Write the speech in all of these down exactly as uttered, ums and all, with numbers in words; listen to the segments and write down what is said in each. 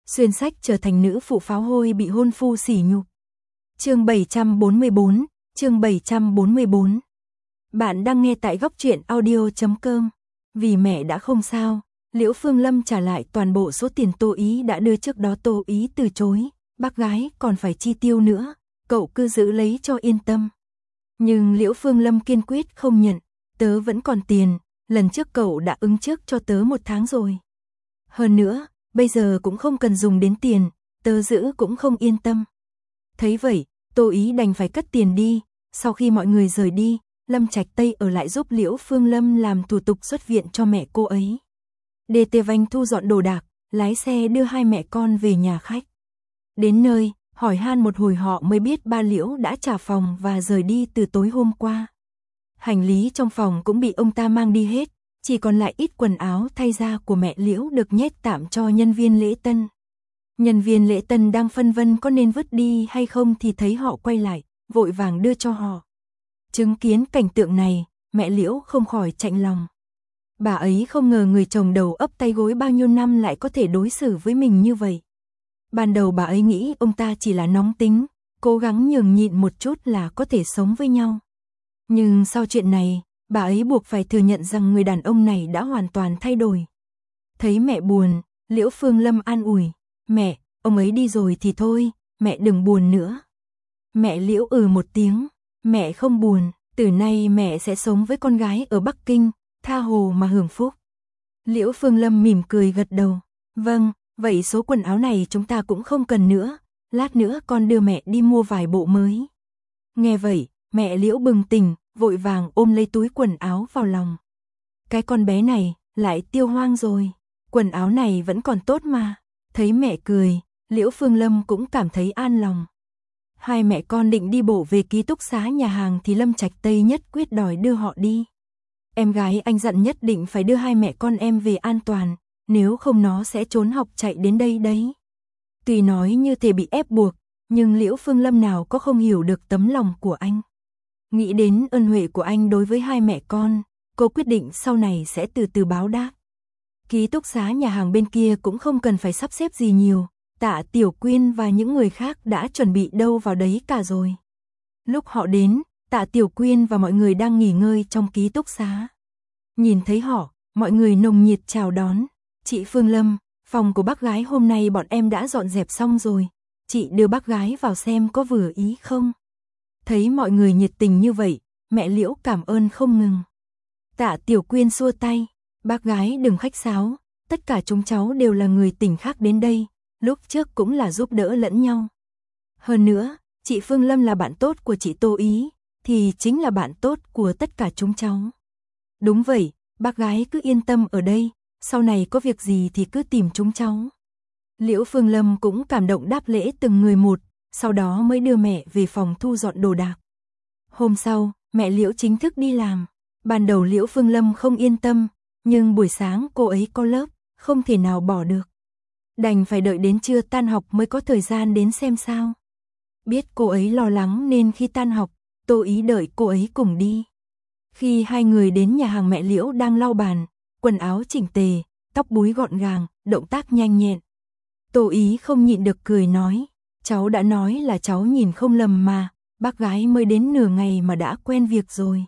xuyên sách trở thành nữ phụ pháo hôi bị hôn phu sỉ nhục. Chương bảy trăm bốn mươi bốn, chương bảy trăm bốn mươi bốn. Bạn đang nghe tại góc truyện audio chấm com. Vì mẹ đã không sao, Liễu Phương Lâm trả lại toàn bộ số tiền Tô Ý đã đưa trước đó. Tô Ý từ chối, bác gái còn phải chi tiêu nữa, cậu cứ giữ lấy cho yên tâm. Nhưng Liễu Phương Lâm kiên quyết không nhận, tớ vẫn còn tiền, lần trước cậu đã ứng trước cho tớ một tháng rồi. Hơn nữa, bây giờ cũng không cần dùng đến tiền, tớ giữ cũng không yên tâm. Thấy vậy, Tô Ý đành phải cất tiền đi. Sau khi mọi người rời đi, Lâm Trạch Tây ở lại giúp Liễu Phương Lâm làm thủ tục xuất viện cho mẹ cô ấy. Đê Tê Vanh thu dọn đồ đạc, lái xe đưa hai mẹ con về nhà khách. Đến nơi, hỏi han một hồi họ mới biết ba Liễu đã trả phòng và rời đi từ tối hôm qua. Hành lý trong phòng cũng bị ông ta mang đi hết, chỉ còn lại ít quần áo thay da của mẹ Liễu được nhét tạm cho nhân viên lễ tân. Nhân viên lễ tân đang phân vân có nên vứt đi hay không thì thấy họ quay lại, vội vàng đưa cho họ. Chứng kiến cảnh tượng này, mẹ Liễu không khỏi chạnh lòng. Bà ấy không ngờ người chồng đầu ấp tay gối bao nhiêu năm lại có thể đối xử với mình như vậy. Ban đầu bà ấy nghĩ ông ta chỉ là nóng tính, cố gắng nhường nhịn một chút là có thể sống với nhau. Nhưng sau chuyện này, bà ấy buộc phải thừa nhận rằng người đàn ông này đã hoàn toàn thay đổi. Thấy mẹ buồn, Liễu Phương Lâm an ủi, mẹ, ông ấy đi rồi thì thôi, mẹ đừng buồn nữa. Mẹ Liễu ừ một tiếng, mẹ không buồn, từ nay mẹ sẽ sống với con gái ở Bắc Kinh, tha hồ mà hưởng phúc. Liễu Phương Lâm mỉm cười gật đầu, vâng, vậy số quần áo này chúng ta cũng không cần nữa, lát nữa con đưa mẹ đi mua vài bộ mới. Nghe vậy, mẹ Liễu bừng tỉnh, vội vàng ôm lấy túi quần áo vào lòng. Cái con bé này, lại tiêu hoang rồi, quần áo này vẫn còn tốt mà. Thấy mẹ cười, Liễu Phương Lâm cũng cảm thấy an lòng. Hai mẹ con định đi bộ về ký túc xá nhà hàng thì Lâm Trạch Tây nhất quyết đòi đưa họ đi. Em gái anh dặn nhất định phải đưa hai mẹ con em về an toàn, nếu không nó sẽ trốn học chạy đến đây đấy. Tuy nói như thể bị ép buộc, nhưng Liễu Phương Lâm nào có không hiểu được tấm lòng của anh. Nghĩ đến ân huệ của anh đối với hai mẹ con, cô quyết định sau này sẽ từ từ báo đáp. Ký túc xá nhà hàng bên kia cũng không cần phải sắp xếp gì nhiều, Tạ Tiểu Quyên và những người khác đã chuẩn bị đâu vào đấy cả rồi. Lúc họ đến, Tạ Tiểu Quyên và mọi người đang nghỉ ngơi trong ký túc xá. Nhìn thấy họ, mọi người nồng nhiệt chào đón. Chị Phương Lâm, phòng của bác gái hôm nay bọn em đã dọn dẹp xong rồi. Chị đưa bác gái vào xem có vừa ý không? Thấy mọi người nhiệt tình như vậy, mẹ Liễu cảm ơn không ngừng. Tạ Tiểu Quyên xua tay, bác gái đừng khách sáo, tất cả chúng cháu đều là người tỉnh khác đến đây, lúc trước cũng là giúp đỡ lẫn nhau. Hơn nữa, chị Phương Lâm là bạn tốt của chị Tô Ý, thì chính là bạn tốt của tất cả chúng cháu. Đúng vậy, bác gái cứ yên tâm ở đây, sau này có việc gì thì cứ tìm chúng cháu. Liễu Phương Lâm cũng cảm động đáp lễ từng người một, sau đó mới đưa mẹ về phòng thu dọn đồ đạc. Hôm sau, mẹ Liễu chính thức đi làm. Ban đầu Liễu Phương Lâm không yên tâm, nhưng buổi sáng cô ấy có lớp, không thể nào bỏ được. Đành phải đợi đến trưa tan học mới có thời gian đến xem sao. Biết cô ấy lo lắng nên khi tan học, Tô Ý đợi cô ấy cùng đi. Khi hai người đến nhà hàng mẹ Liễu đang lau bàn, quần áo chỉnh tề, tóc búi gọn gàng, động tác nhanh nhẹn. Tô Ý không nhịn được cười nói, cháu đã nói là cháu nhìn không lầm mà, bác gái mới đến nửa ngày mà đã quen việc rồi.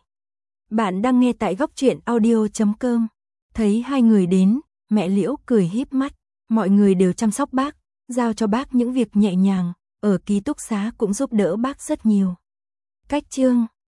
Bạn đang nghe tại góc truyện audio chấm com. Thấy hai người đến, mẹ Liễu cười híp mắt, mọi người đều chăm sóc bác, giao cho bác những việc nhẹ nhàng, ở ký túc xá cũng giúp đỡ bác rất nhiều. Cách chương